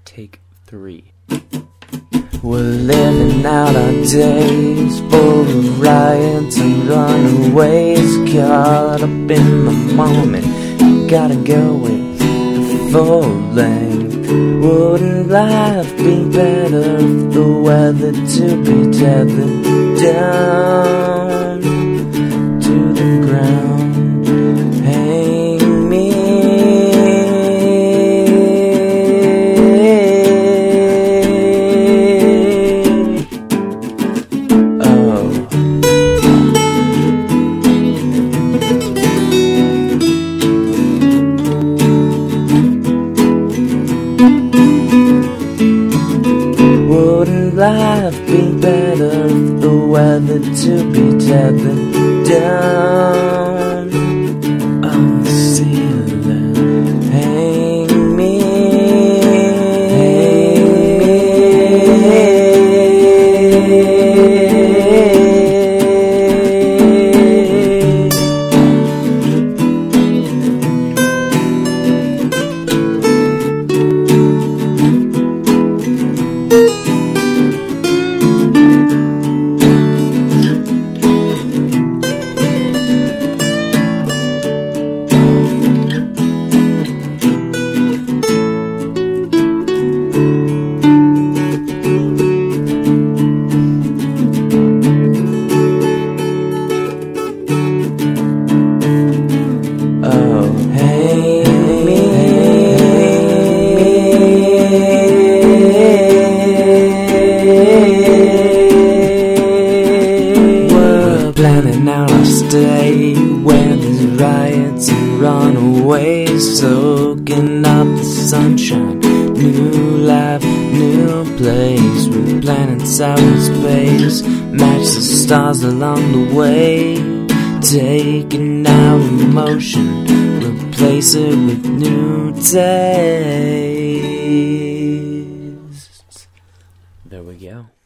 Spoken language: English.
Take 3. We're living out our days, full of riots and runaways, caught up in the moment, gotta go with the full length. Wouldn't life be better if the weather to be tethered down to the ground? Hang me. Wouldn't life be better if the weather to be tethered down on the ceiling? Hang me, planning out our stay where there's riots and runaways, soaking up the sunshine. New life, new place. We're planning cyberspace, match the stars along the way, taking our emotion, replace it with new tastes. There we go.